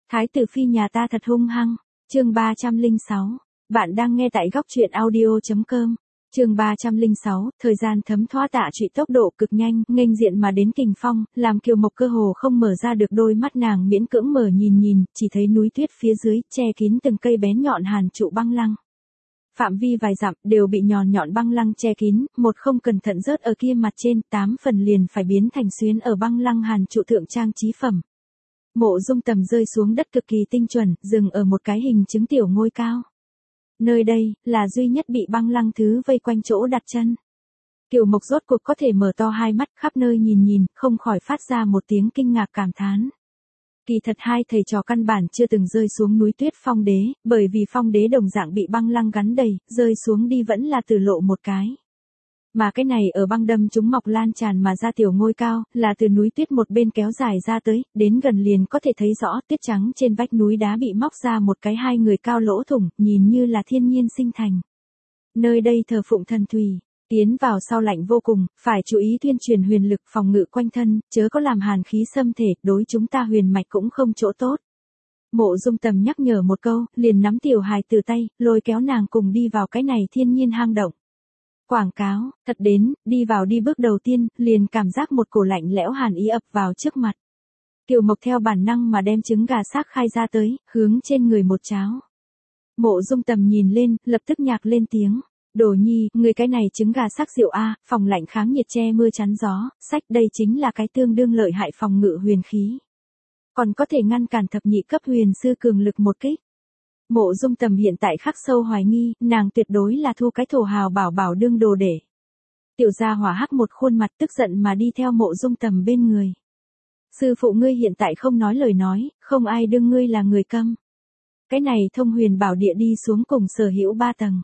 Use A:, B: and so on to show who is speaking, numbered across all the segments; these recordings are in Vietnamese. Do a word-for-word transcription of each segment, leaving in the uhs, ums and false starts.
A: Thái tử phi nhà ta thật hung hăng. Chương ba trăm lẻ sáu. Bạn đang nghe tại góc truyện audio chấm com. Chương ba trăm lẻ sáu, thời gian thấm thoát tạ trụy tốc độ cực nhanh, nghênh diện mà đến kình phong, làm Kiều Mộc cơ hồ không mở ra được đôi mắt nàng miễn cưỡng mở nhìn nhìn, chỉ thấy núi tuyết phía dưới, che kín từng cây bén nhọn hàn trụ băng lăng. Phạm vi vài dặm đều bị nhọn nhọn băng lăng che kín, một không cẩn thận rớt ở kia mặt trên, tám phần liền phải biến thành xuyến ở băng lăng hàn trụ thượng trang trí phẩm. Mộ Dung Tầm rơi xuống đất cực kỳ tinh chuẩn, dừng ở một cái hình chứng tiểu ngôi cao. Nơi đây, là duy nhất bị băng lăng thứ vây quanh chỗ đặt chân. Kiều Mộc rốt cuộc có thể mở to hai mắt khắp nơi nhìn nhìn, không khỏi phát ra một tiếng kinh ngạc cảm thán. Kỳ thật hai thầy trò căn bản chưa từng rơi xuống núi tuyết phong đế, bởi vì phong đế đồng dạng bị băng lăng gắn đầy, rơi xuống đi vẫn là từ lộ một cái. Mà cái này ở băng đâm chúng mọc lan tràn mà ra tiểu ngôi cao, là từ núi tuyết một bên kéo dài ra tới, đến gần liền có thể thấy rõ tuyết trắng trên vách núi đá bị móc ra một cái hai người cao lỗ thủng, nhìn như là thiên nhiên sinh thành. Nơi đây thờ phụng thần thủy, tiến vào sau lạnh vô cùng, phải chú ý tuyên truyền huyền lực phòng ngự quanh thân, chớ có làm hàn khí xâm thể, đối chúng ta huyền mạch cũng không chỗ tốt. Mộ Dung Tầm nhắc nhở một câu, liền nắm tiểu hài từ tay, lôi kéo nàng cùng đi vào cái này thiên nhiên hang động. Quảng cáo, thật đến, đi vào đi bước đầu tiên, liền cảm giác một cổ lạnh lẽo hàn ý ập vào trước mặt. Kiều Mộc theo bản năng mà đem trứng gà xác khai ra tới, hướng trên người một cháo. Mộ Dung Tầm nhìn lên, lập tức nhạc lên tiếng. Đồ nhi, người cái này trứng gà xác rượu a, phòng lạnh kháng nhiệt che mưa chắn gió, sách đây chính là cái tương đương lợi hại phòng ngự huyền khí. Còn có thể ngăn cản thập nhị cấp huyền sư cường lực một kích. Mộ Dung Tầm hiện tại khắc sâu hoài nghi, nàng tuyệt đối là thu cái thổ hào bảo bảo đương đồ để. Tiểu gia hỏa hắc một khuôn mặt tức giận mà đi theo Mộ Dung Tầm bên người. Sư phụ ngươi hiện tại không nói lời nói, không ai đương ngươi là người câm. Cái này thông huyền bảo địa đi xuống cùng sở hữu ba tầng.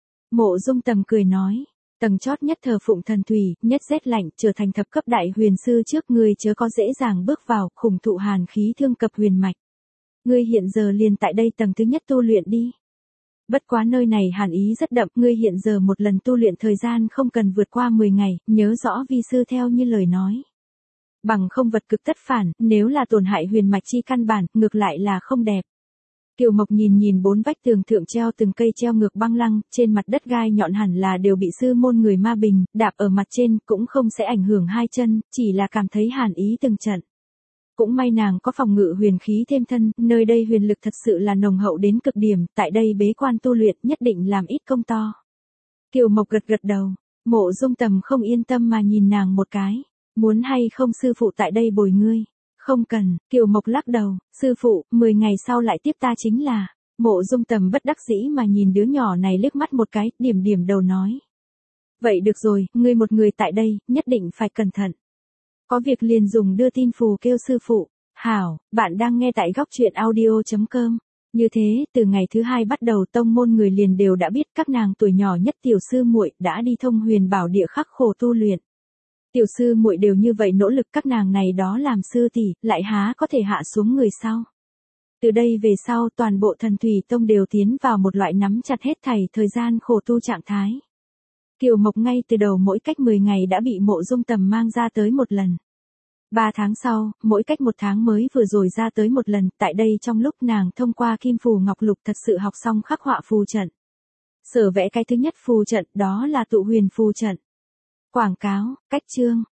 A: Mộ Dung Tầm cười nói, tầng chót nhất thờ phụng thần thủy, nhất rét lạnh, trở thành thập cấp đại huyền sư trước ngươi chớ có dễ dàng bước vào, khủng thụ hàn khí thương cập huyền mạch. Ngươi hiện giờ liền tại đây tầng thứ nhất tu luyện đi. Bất quá nơi này hàn ý rất đậm, ngươi hiện giờ một lần tu luyện thời gian không cần vượt qua mười ngày, nhớ rõ vi sư theo như lời nói. Bằng không vật cực tất phản, nếu là tổn hại huyền mạch chi căn bản, ngược lại là không đẹp. Kiều Mộc nhìn nhìn bốn vách tường thượng treo từng cây treo ngược băng lăng, trên mặt đất gai nhọn hẳn là đều bị sư môn người ma bình, đạp ở mặt trên, cũng không sẽ ảnh hưởng hai chân, chỉ là cảm thấy hàn ý từng trận. Cũng may nàng có phòng ngự huyền khí thêm thân, nơi đây huyền lực thật sự là nồng hậu đến cực điểm, tại đây bế quan tu luyện nhất định làm ít công to. Kiều Mộc gật gật đầu, Mộ Dung Tầm không yên tâm mà nhìn nàng một cái, muốn hay không sư phụ tại đây bồi ngươi. Không cần, Kiều Mộc lắc đầu, sư phụ, mười ngày sau lại tiếp ta chính là. Mộ Dung Tầm bất đắc dĩ mà nhìn đứa nhỏ này liếc mắt một cái, điểm điểm đầu nói. Vậy được rồi, ngươi một người tại đây, nhất định phải cẩn thận. Có việc liền dùng đưa tin phù kêu sư phụ. Hảo, bạn đang nghe tại góc truyện audio chấm com. Như thế, từ ngày thứ hai bắt đầu tông môn người liền đều đã biết các nàng tuổi nhỏ nhất tiểu sư muội đã đi thông huyền bảo địa khắc khổ tu luyện. Tiểu sư muội đều như vậy nỗ lực các nàng này đó làm sư tỷ, lại há có thể hạ xuống người sau. Từ đây về sau toàn bộ thần thủy tông đều tiến vào một loại nắm chặt hết thảy thời gian khổ tu trạng thái. Kiều Mộc ngay từ đầu mỗi cách mười ngày đã bị Mộ Dung Tầm mang ra tới một lần. Ba tháng sau, mỗi cách một tháng mới vừa rồi ra tới một lần, tại đây trong lúc nàng thông qua kim phù ngọc lục thật sự học xong khắc họa phù trận. Sở vẽ cái thứ nhất phù trận đó là tụ huyền phù trận. Quảng cáo, cách chương.